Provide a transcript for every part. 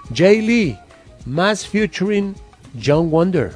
Jay Lee, Mass featuring John Wonder.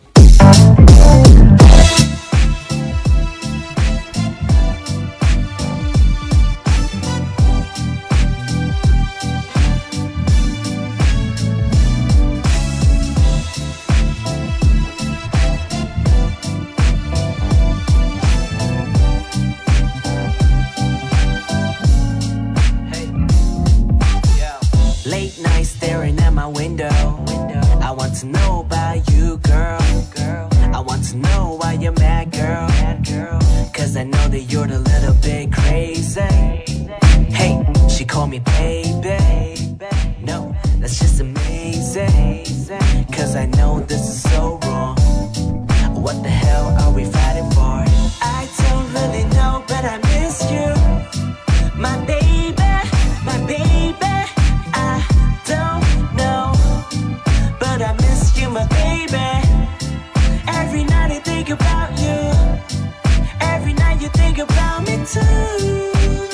To know about you, girl. I want to know why you're mad, girl. Cause I know that you're a little bit crazy. Hey, she called me baby. No, that's just amazing. Cause I know this is so wrong. What the hell are we fighting for? I don't really know, but I miss you. My baby, my baby. I don't know, but I miss you, my baby. Every night I think about you. Every night you think about me too.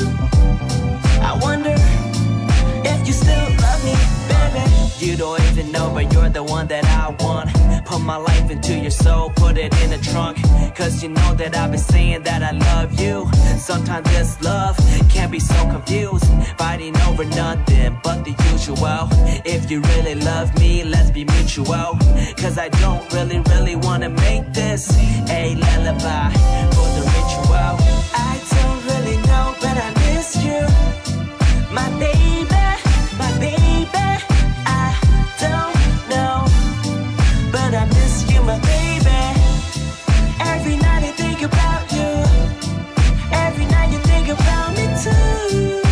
I wonder if you still love me, baby. You don't even know, but you're the one that I want. Put my life into your soul, put it in the trunk. Cause you know that I've been saying that I love you. Sometimes this love can be so confused, fighting over nothing but the usual. If you really love me, let's be mutual. Cause I don't really wanna make this a lullaby for the ritual. I don't really know, but I miss you. My baby, my baby. I don't know, but I miss you, my baby. Every night I think about you. Every night you think about me too.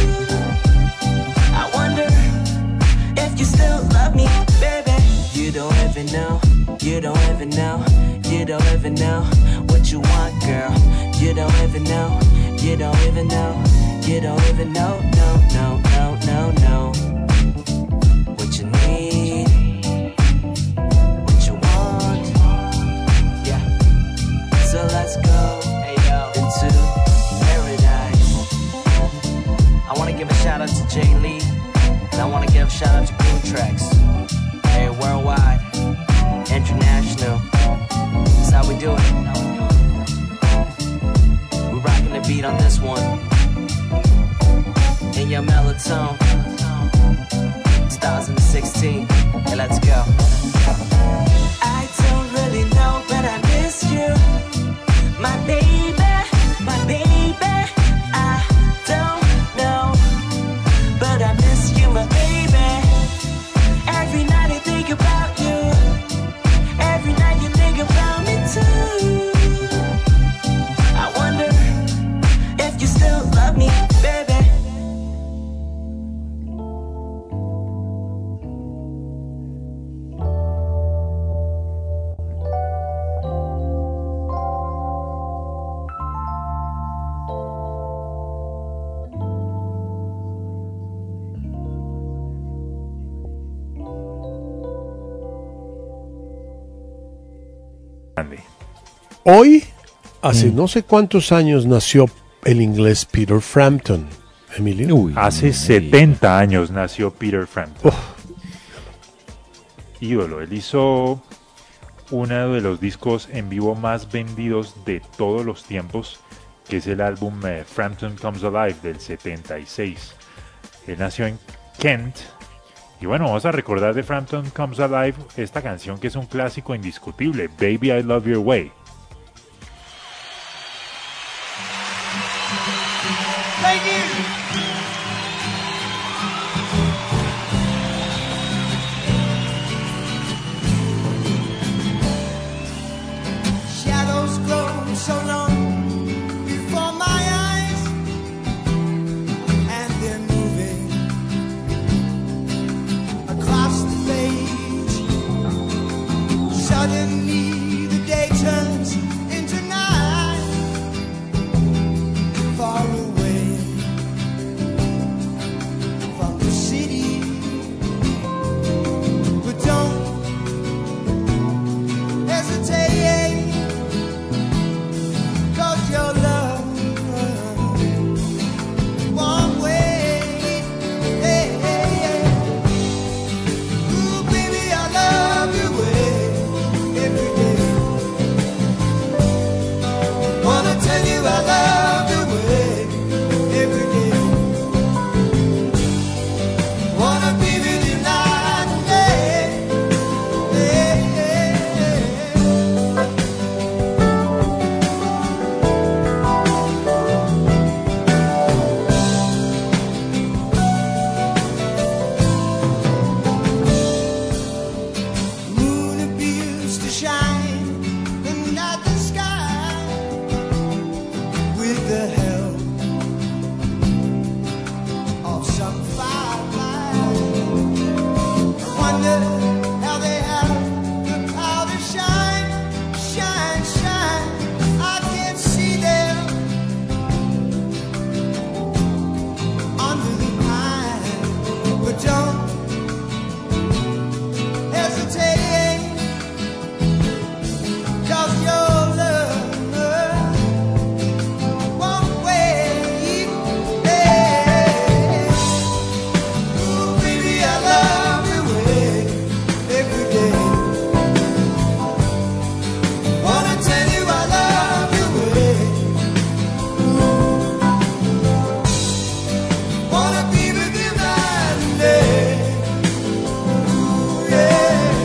I wonder if you still love me, baby. You don't even know, you don't even know, you don't even know what you want, girl. You don't even know, you don't even know, you don't even know, no. What you need, what you want, yeah. So let's go into paradise. I wanna give a shout out to Jay Lee, and I wanna give a shout out to Green Tracks. Hey, worldwide, international. That's how we do it. We're rocking the beat on this one. In your melatonin. 2016. Hey, let's go. I don't really know, but I miss you. My baby, my baby. I don't know, but I miss you, my baby. Every night I think about you. Every night you think about me too. I wonder if you still love me, baby. Hoy, hace no sé cuántos años, nació el inglés Peter Frampton. Emilio. Uy, Hace 70 años nació Peter Frampton. Ídolo, él hizo uno de los discos en vivo más vendidos de todos los tiempos, que es el álbum Frampton Comes Alive del 76. Él nació en Kent. Y bueno, vamos a recordar de Frampton Comes Alive esta canción que es un clásico indiscutible, Baby I Love Your Way. Thank you. Shadows grow so long before my eyes, and they're moving across the page. Suddenly the day turns wonder how they have the power to shine, shine, shine. I can't see them under the pine, but don't hesitate, 'cause your love won't wait. Ooh, baby, I love you every day. Wanna tell you I love you. Wanna be with you night and day. Ooh, yeah.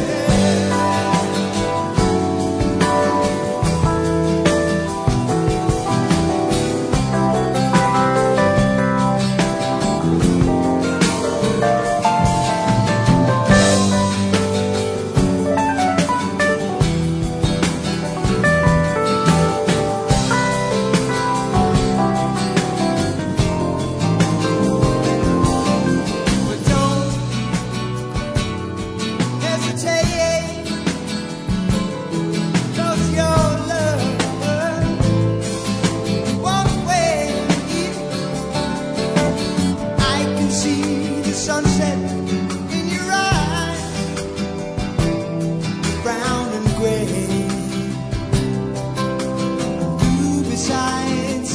But don't hesitate, 'cause your love won't wait. I can see the sunset in your eyes, brown and gray. You besides,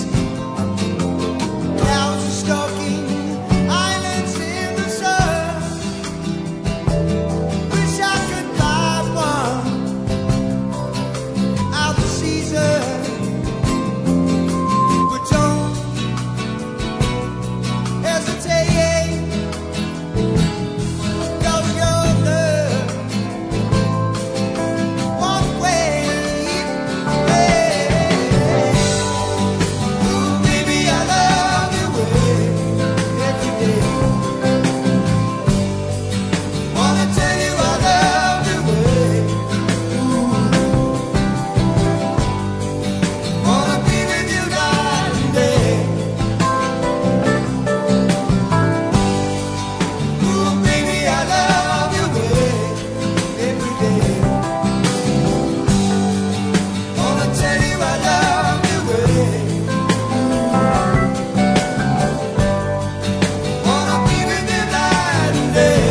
clouds are stalking islands in the sun. Wish I could buy one out the season, but don't hesitate, 'cause your love won't wait. Ooh, baby, I love you every day. Wanna tell you I love you. Ooh, wanna be with you night and day. Ooh, baby, I love you every day. Wanna tell you I love you. Wanna be with you night and day.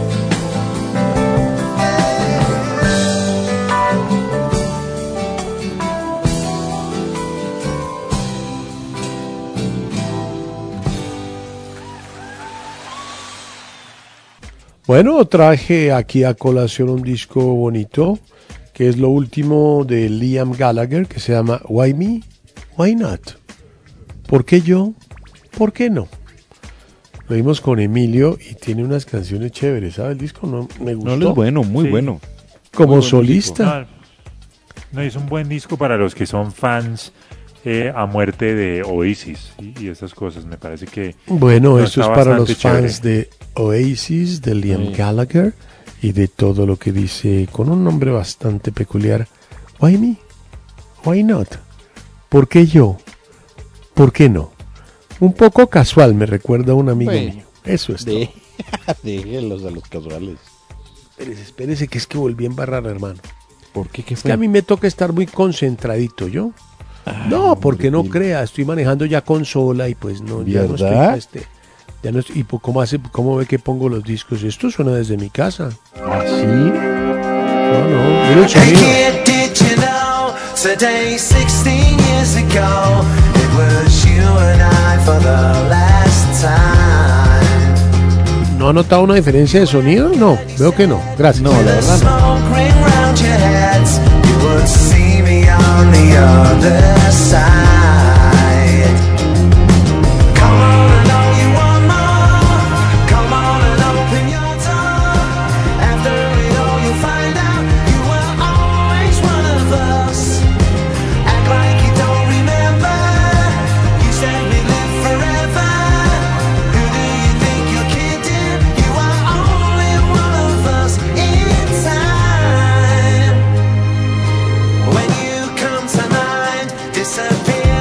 Bueno, traje aquí a colación un disco bonito, que es lo último de Liam Gallagher, que se llama Why Me? Why Not? ¿Por qué yo? ¿Por qué no? Lo vimos con Emilio y tiene unas canciones chéveres, ¿sabe? El disco no me gustó. No, es bueno, muy Sí. bueno. Como muy buen solista. No, es un buen disco para los que son fans a muerte de Oasis y esas cosas. Me parece que Bueno, no, esto es está para los bastante fans de Oasis, de Liam Sí. Gallagher y de todo lo que dice con un nombre bastante peculiar. Why me? Why not? ¿Por qué yo? ¿Por qué no? Un poco casual, me recuerda a un amigo Bueno, mío. Eso es todo. Déjenlos a los casuales. Espérese, que es que volví a embarrar, hermano. ¿Por qué? ¿Qué Es fue? que a mí me toca estar muy concentradito, ¿yo? No, porque no hombre, crea, estoy manejando ya consola y pues no, ya no estoy ¿Verdad? ya no estoy- y pues, ¿cómo ve que pongo los discos? Esto suena desde mi casa. ¿Ah, sí? No, mira el Hey sonido. kid, did you know today 16 years ago it was you and I for the last time. ¿No ha notado una diferencia de sonido? No, veo que no. Gracias. No, la The verdad no. smoke ring round your heads, you would see me on the other side. Come on, I know you want more. Come on and open your door. After it all, you'll find out you were always one of us. Act like you don't remember. You said we live forever. Who do you think you're kidding? You are only one of us in time. When you come to mind, disappear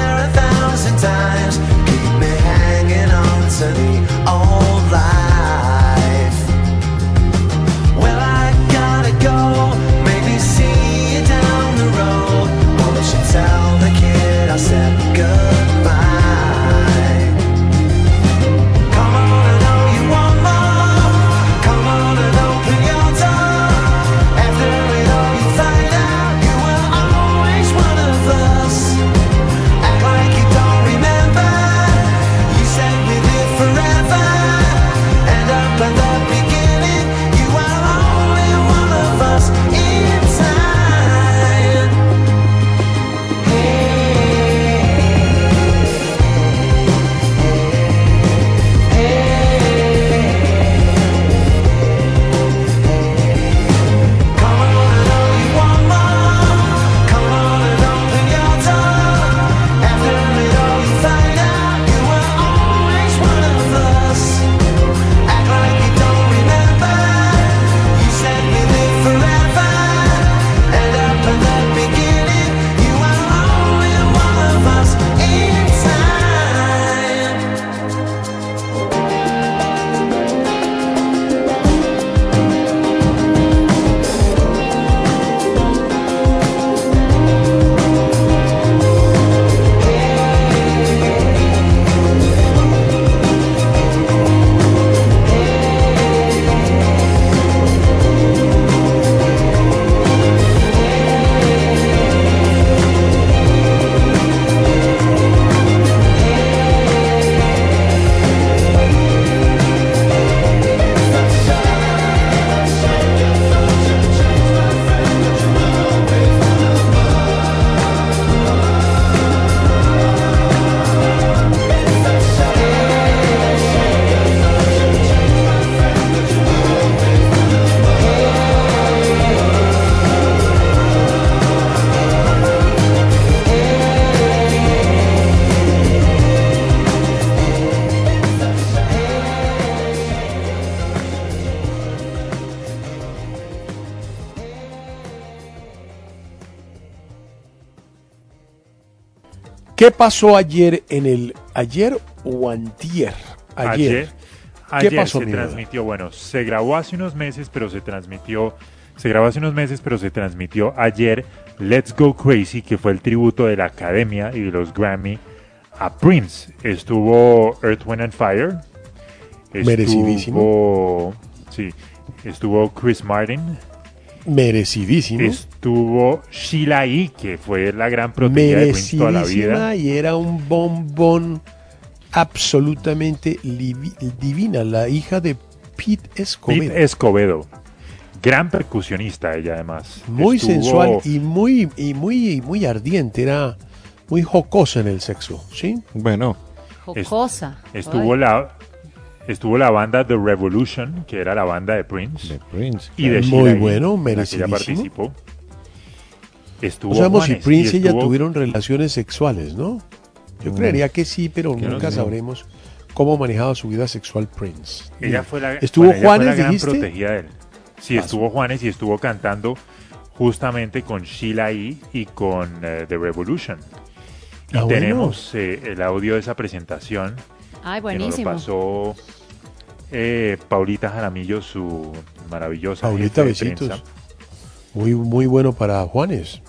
¿Qué pasó ayer ayer o antier? Ayer. ¿Qué pasó, se mi brother? transmitió, bueno, se grabó hace unos meses, pero se grabó hace unos meses, pero se transmitió ayer Let's Go Crazy, que fue el tributo de la Academia y de los Grammy a Prince. Estuvo Earth, Wind and Fire. Merecidísimo. Estuvo Chris Martin. Merecidísimo. Estuvo Sheila E., que fue la gran protegida de Prince toda la vida. Merecidísima, y era un bombón absolutamente divina, la hija de Pete Escobedo. Pete Escobedo. Gran percusionista ella, además. Muy sensual y muy ardiente, era muy jocosa en el sexo, ¿sí? Bueno, Jocosa. Estuvo la banda The Revolution, que era la banda de Prince. de Prince. Y de Muy Sheila E., bueno, en la que ella merecidísimo. participó. Estuvo No sabemos si Juanes, Prince y ella estuvo- tuvieron relaciones sexuales, ¿no? Yo creería que sí, pero que no nunca sé. sabremos cómo manejaba su vida sexual Prince. Ella fue la, ¿Estuvo bueno, ella fue Juanes, la gran dijiste? protegida de él. Sí, estuvo Juanes y estuvo cantando justamente con Sheila E. y con The Revolution. Y Ah, bueno. tenemos el audio de esa presentación. Ay, Que nos lo buenísimo. pasó Paulita Jaramillo, su maravillosa Paulita, jefe de besitos. prensa. Muy bueno para Juanes.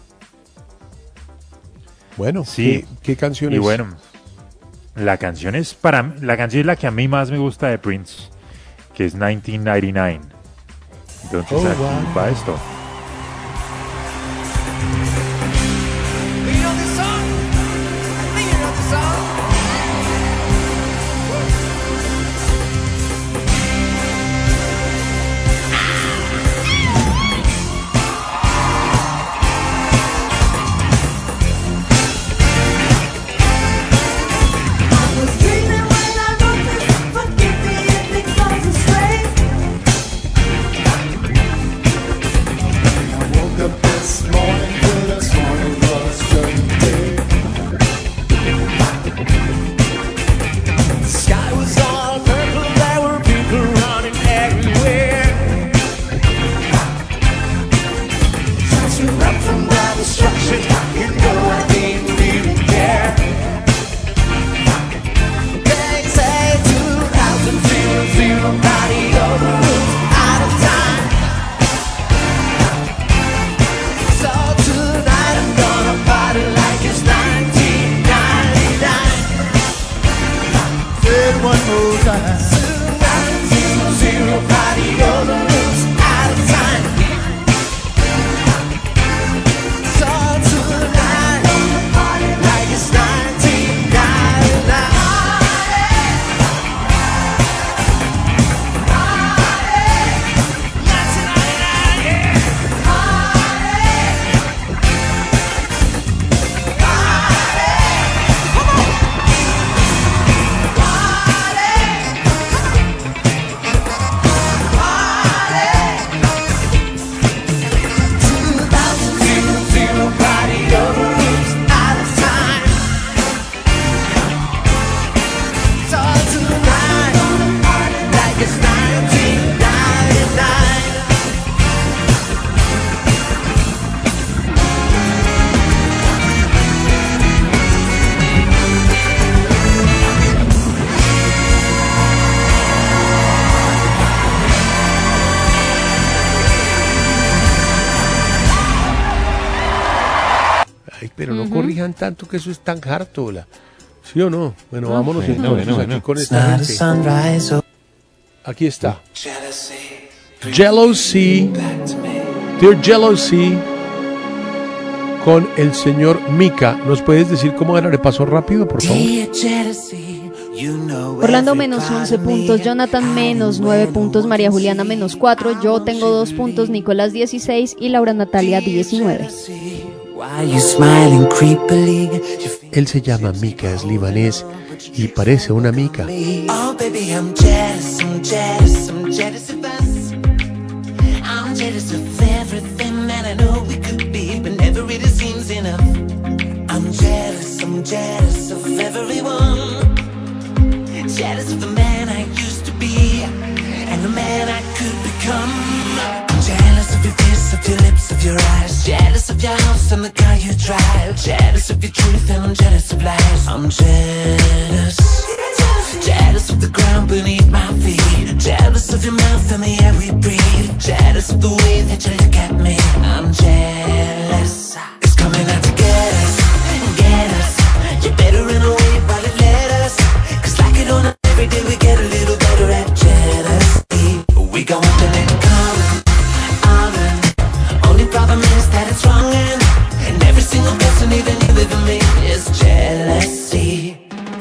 Bueno, Sí. ¿qué canciones? Y bueno, la canción es la que a mí más me gusta de Prince, que es 1999. Entonces Oh, aquí wow. va esto. You know this song? I think you know this song. Was dreaming when I wrote this. Forgive me if it goes astray. I woke up this morning with a sort of frustrated. The sky was all purple, there were people running everywhere. Trying to run from the destruction, you know I didn't really care. They say 2000, body over roots, out of time. So tonight I'm gonna party like it's 1999. Say it one more time. 2000, body over roots, out of time. So tonight I'm gonna party like it's 1999. Ay, pero no corrijan tanto que eso es tan harto. ¿Sí o no? Bueno, vámonos Bueno, entonces bueno. aquí con It's esta not a gente. sunrise or Aquí está. jealousy. Jealousy, Back to me. Dear Jealousy, con el señor Mika. ¿Nos puedes decir cómo era? Le paso rápido, por favor. Dear jealousy, you know Orlando every menos part 11 of me. puntos, Jonathan menos 9 puntos, María Juliana menos 4, yo tengo 2 puntos, Nicolás 16 y Laura Natalia 19. Why you smiling creepily? You feel Él se llama Mika, es libanés y parece una mica. me. Oh baby, I'm jealous, I'm jealous, I'm jealous of us. I'm jealous of everything that I know we could be, but never really seems enough. I'm jealous of everyone. Jealous of the man I used to be and the man I could become. I'm jealous of your kiss taste of your lips, of your eyes. Jealous of your house and the car you drive. Jealous of your truth and I'm jealous of lies. I'm jealous. Jealous of the ground beneath my feet. Jealous of your mouth and the air we breathe. Jealous of the way that you look at me. I'm jealous. It's coming out to get us, get us. You better run away while it let us. Cause like it or not, every day we get a little better at jealousy. We got one thing in common, only problem is that it's wrong and every single person, even you living me, is jealousy.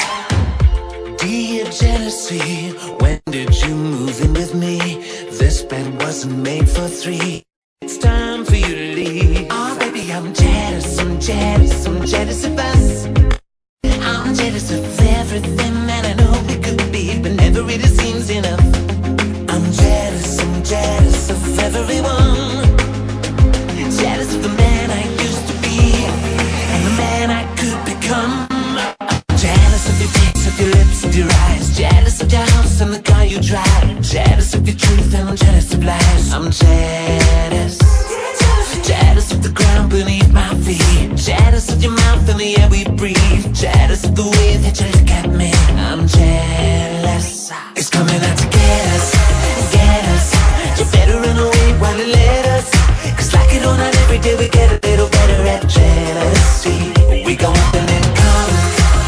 Dear jealousy, when did you move in with me? This bed wasn't made for three. It's time for you to leave. Oh baby, I'm jealous, I'm jealous, I'm jealous of us. I'm jealous of everything that I know we could be, but never really seems enough. I'm jealous of everyone. Jealous of the man I used to be and the man I could become. I'm jealous of your face, of your lips, of your eyes. Jealous of your house and the car you drive. Jealous of your truth and I'm jealous of lies. I'm jealous. Jealous of the ground beneath my feet. Jealous of your mouth and the air we breathe. Jealous of the way that you look at me. I'm jealous. It's coming out to get us, get us. You better run away while it let us. Cause like it or not, every day we get a little better at jealousy. We got one thing in common.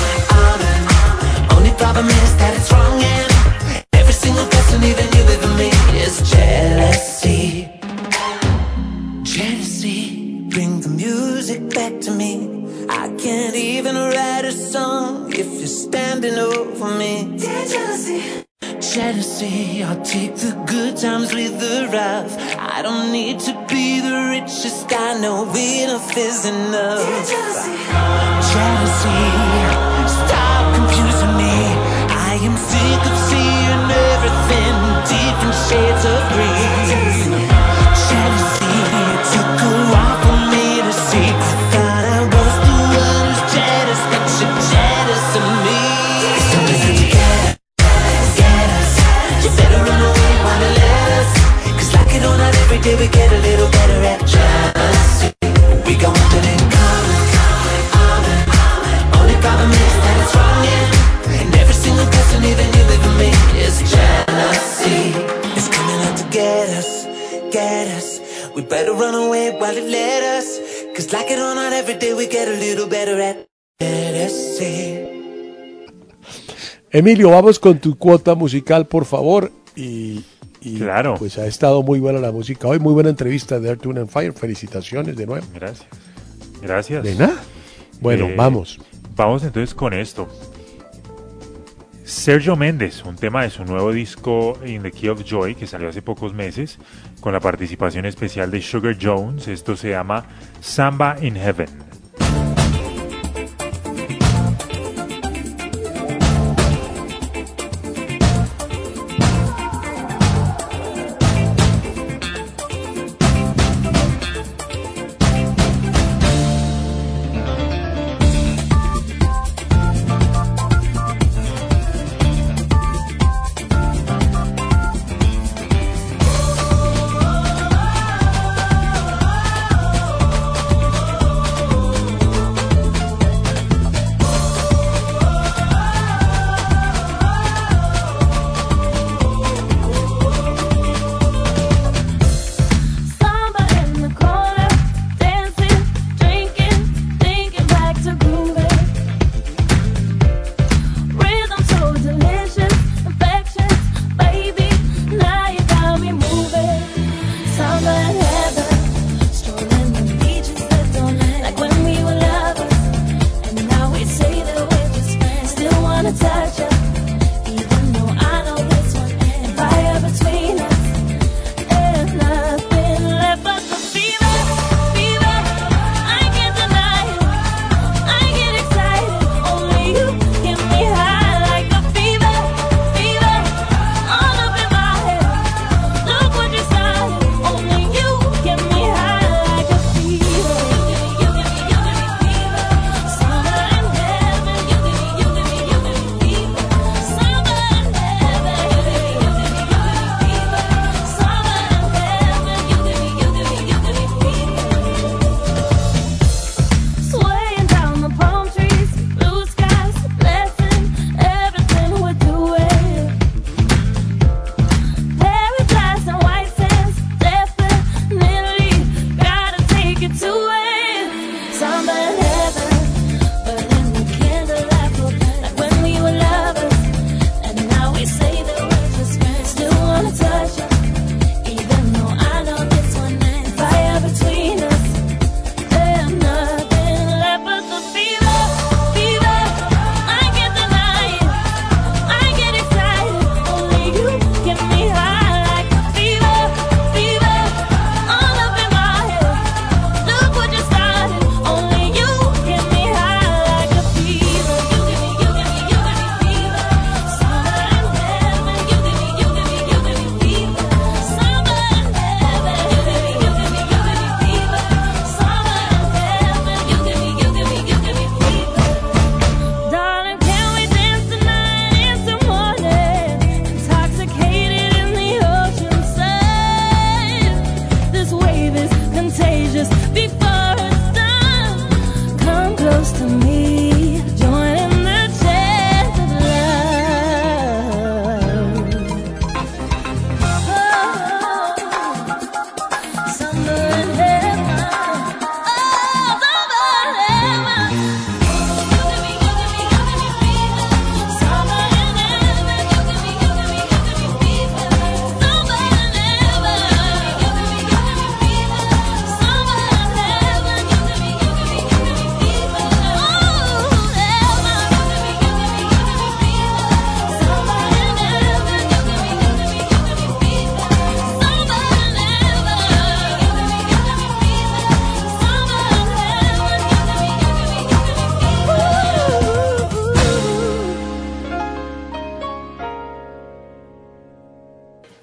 Only problem is that it's wrong and every single person, even you living me, is jealousy. Jealousy, bring the music back to me. I can't even write a song if you're standing over me. Dear jealousy. Jealousy, I'll take the good times with the rough. I don't need to be the richest, I know enough is enough. Jealousy, stop confusing me. I am sick of seeing everything different shades of green. Jealousy, it took a while for me to see. I thought I was the one who's jealous, but you're jealous of me. It's something that you get us. You better run away while it let us. Cause like it or not, every day we get a little better at jealousy. We got one thing in common. Only problem is that it's wrong and every single person, even you living me, is jealousy. It's coming out to get us, get us. We better run away while it let us. Cause like it or not, every day we get a little better at jealousy. Emilio, vamos con tu cuota musical, por favor. Y Claro. Pues ha estado muy buena la música hoy, muy buena entrevista de Earth, Wind and Fire. Felicitaciones de nuevo. Gracias. Gracias. De nada. Bueno, vamos. Vamos entonces con esto. Sergio Méndez, un tema de su nuevo disco In the Key of Joy, que salió hace pocos meses, con la participación especial de Sugar Jones. Esto se llama Samba in Heaven. Oh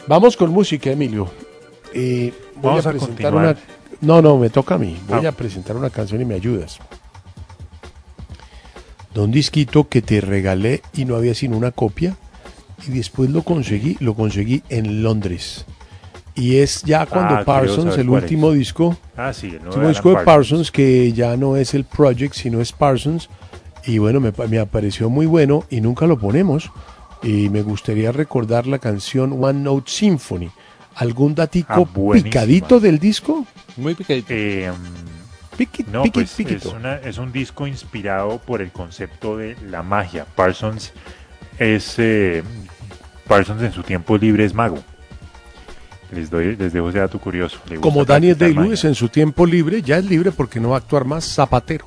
Vamos con música, Emilio. Voy Vamos a presentar continuar. No, me toca a mí. Voy Ah. a presentar una canción y me ayudas. De un disquito que te regalé y no había sino una copia. Y después lo conseguí en Londres. Y es ya cuando creo Parsons, saber el cuál último es. disco, Ah, sí, el nuevo último de disco de Alan Parsons, que ya no es el Project, sino es Parsons. Y bueno, me apareció muy bueno y nunca lo ponemos. Y me gustaría recordar la canción One Note Symphony. ¿Algún datico buenísima. picadito del disco? Muy picadito. No, pues Piquito. es un disco inspirado por el concepto de la magia. Parsons Parsons en su tiempo libre es mago. Les dejo ese dato curioso. Le gusta Como Daniel practicar Day-Lewis magia. en su tiempo libre, ya es libre porque no va a actuar más zapatero.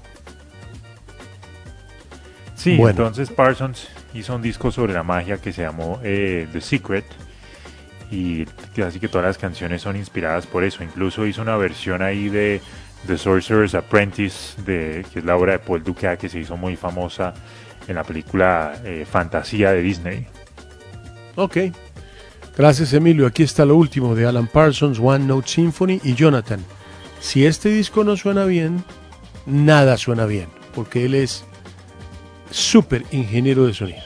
Sí, Bueno. entonces Parsons hizo un disco sobre la magia que se llamó The Secret. Y así que todas las canciones son inspiradas por eso. Incluso hizo una versión ahí de The Sorcerer's Apprentice, que es la obra de Paul Dukas, que se hizo muy famosa en la película Fantasía de Disney. Ok. Gracias, Emilio. Aquí está lo último de Alan Parsons, One Note Symphony y Jonathan. Si este disco no suena bien, nada suena bien, porque él es súper ingeniero de sonido.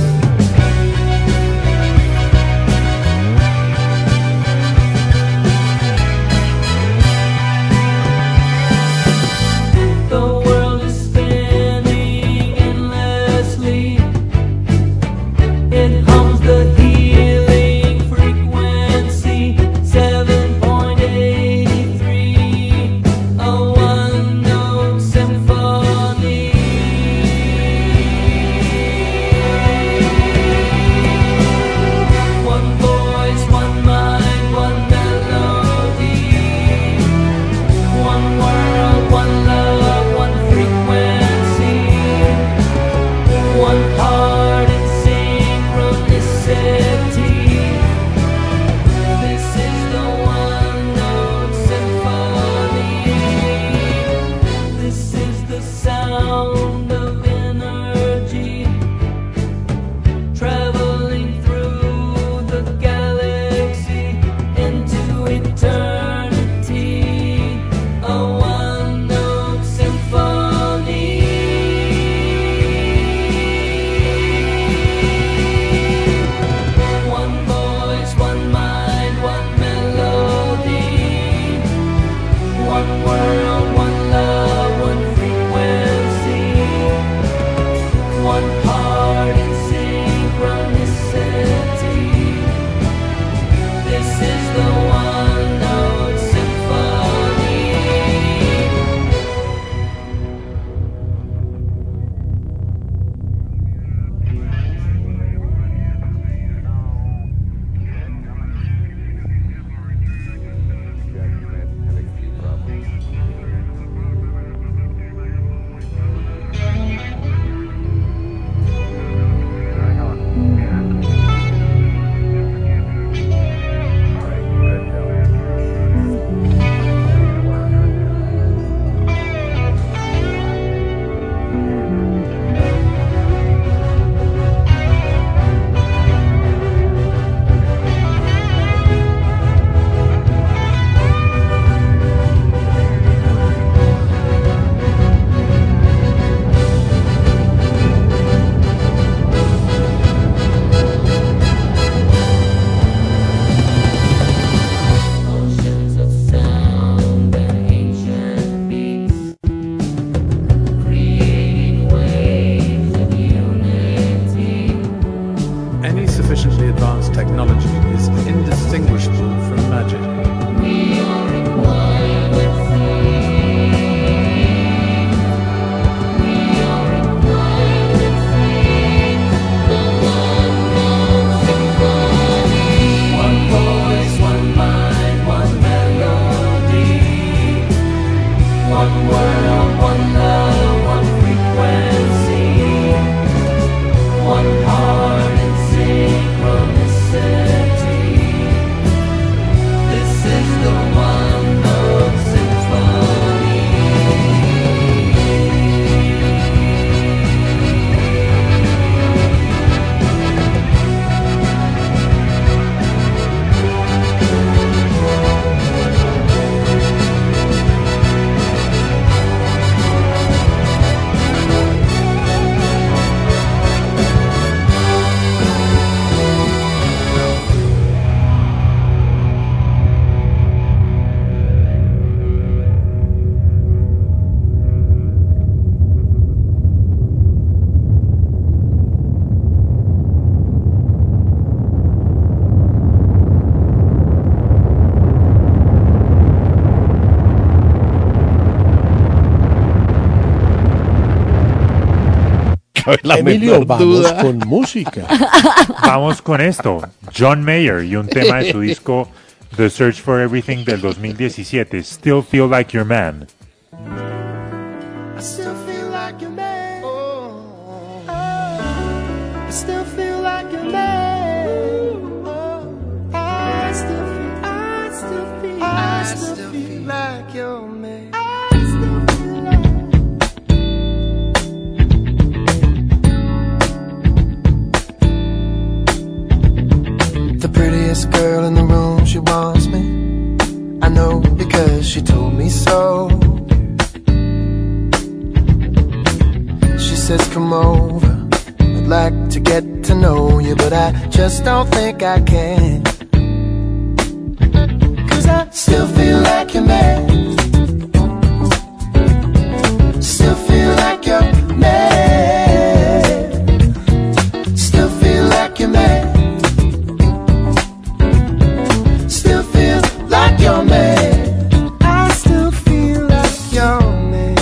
One cabe la Emilio, menor vamos duda. con música. Vamos con esto. John Mayer y un tema de su disco The Search for Everything del 2017, Still Feel Like Your Man. I still feel like your man. Oh, I still feel like your man. Oh, I still feel like your man. I still feel like. The prettiest girl in the room, she wants me. I know because she told me so. She says come over, I'd like to get to know you, but I just don't think I can. 'Cause I still feel like your man. Still feel like your man. Still feel like your man. Still feel like your man. I still feel like your man.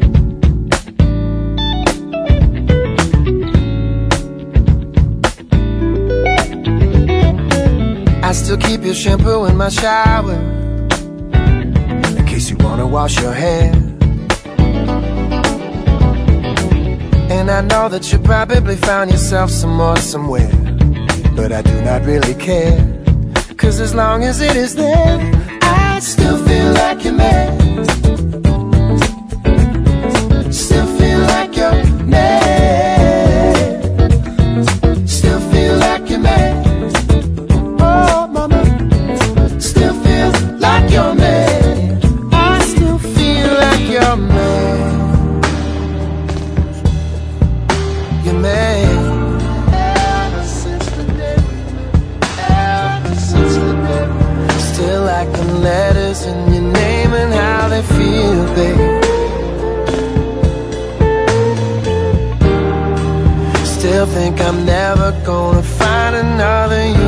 I still keep your shampoo in my shower in case you wanna wash your hair. And I know that you probably found yourself some more somewhere, but I do not really care. 'Cause as long as it is there, I still feel like your man. Still feel like your man. Still feel like your man. Oh, mama. Still feel like your man. I still feel like your man. Your man. Ever since the day we met. Ever since the day we met. Still like the letters in your name and how they feel, babe. Still think I'm never gonna find another you.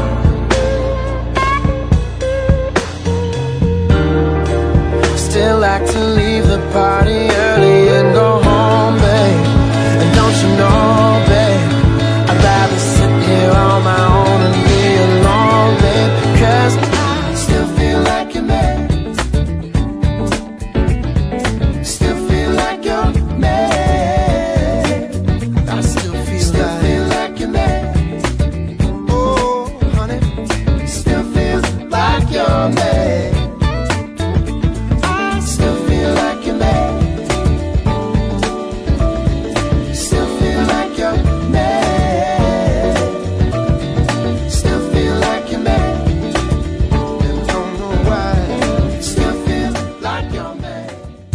Still like to leave the party early and go home, babe. And don't you know, babe, I'd rather sit here on my own and be alone, babe. 'Cause I still feel like your man. Still feel like your man. I still feel like your man. Oh, honey, still feel like your man. I still feel like your man. Still feel like your man. Still feel like your man. And don't know why. Still feel like your man.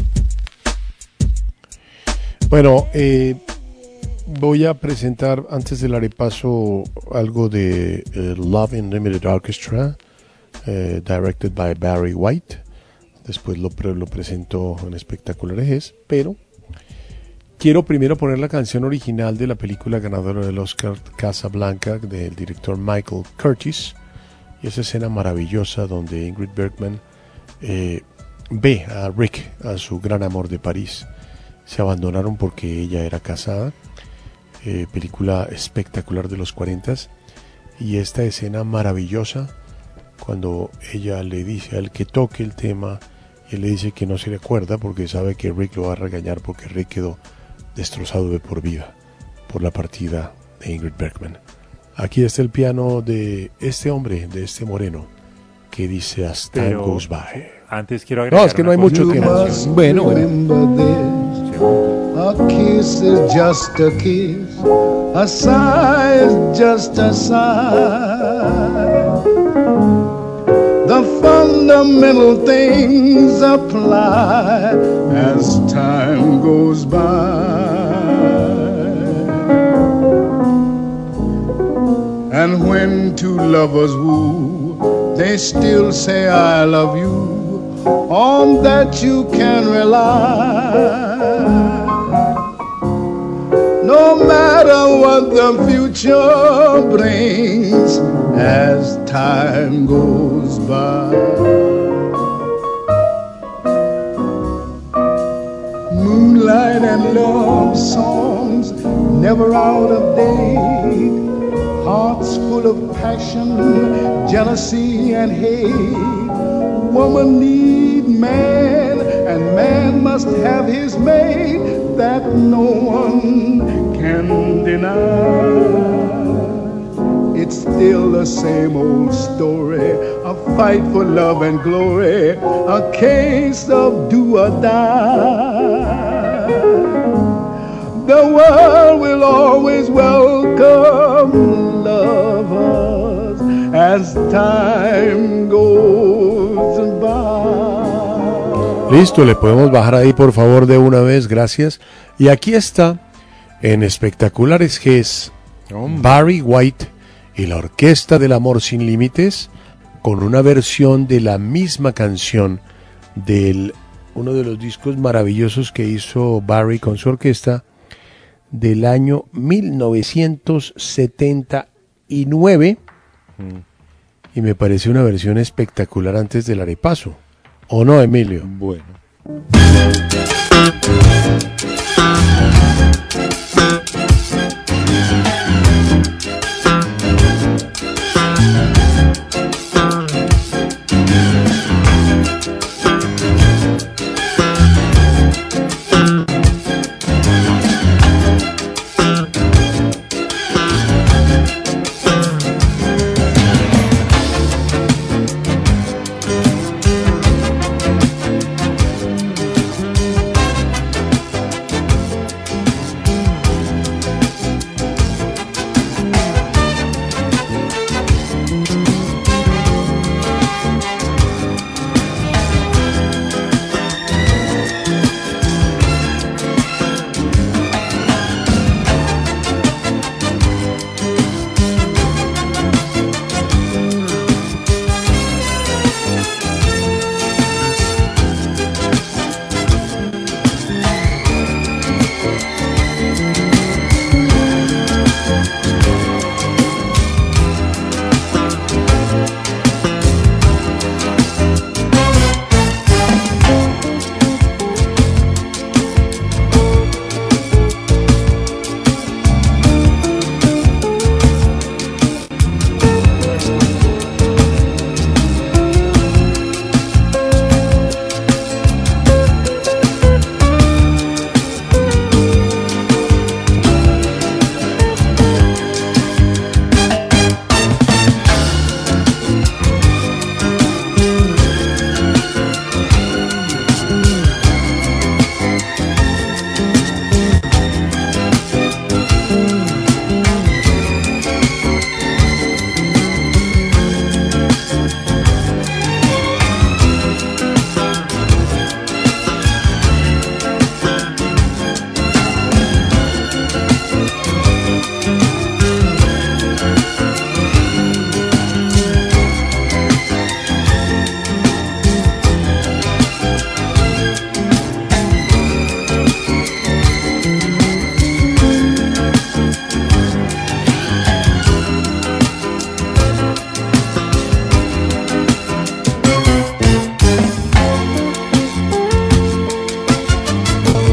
Bueno, voy a presentar, antes del arepaso, algo de Love Unlimited Orchestra, directed by Barry White. Después lo presento en Espectaculares, pero quiero primero poner la canción original de la película ganadora del Oscar, Casablanca, del director Michael Curtiz, y esa escena maravillosa donde Ingrid Bergman ve a Rick, a su gran amor de París. Se abandonaron porque ella era casada. Película espectacular de los 40s, y esta escena maravillosa cuando ella le dice al que toque el tema, y él le dice que no se le acuerda porque sabe que Rick lo va a regañar porque Rick quedó destrozado de por vida por la partida de Ingrid Bergman. Aquí está el piano de este hombre, de este moreno, que dice As Time Pero Goes By. antes quiero agregar No, es que no hay una mucho cosa. tiempo. Bueno, Remember this, a kiss is just a kiss, a sigh is just a sigh. The fundamental things apply as time goes by. And when two lovers woo, they still say I love you. On that you can rely. No matter what the future brings as time goes by. Moonlight and love songs ever out of date. Hearts full of passion, jealousy and hate. Woman need man, and man must have his mate. That no one can deny. It's still the same old story, a fight for love and glory, a case of do or die. The world will always welcome lovers as time goes by. Listo, le podemos bajar ahí por favor de una vez, gracias. Y aquí está, en Espectaculares Gs, Barry White y la Orquesta del Amor Sin Límites, con una versión de la misma canción del uno de los discos maravillosos que hizo Barry con su orquesta del año 1979, y me parece una versión espectacular antes del arepaso, ¿o no, Emilio? Bueno.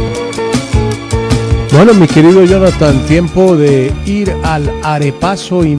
Bueno, mi querido Jonathan, tiempo de ir al arepaso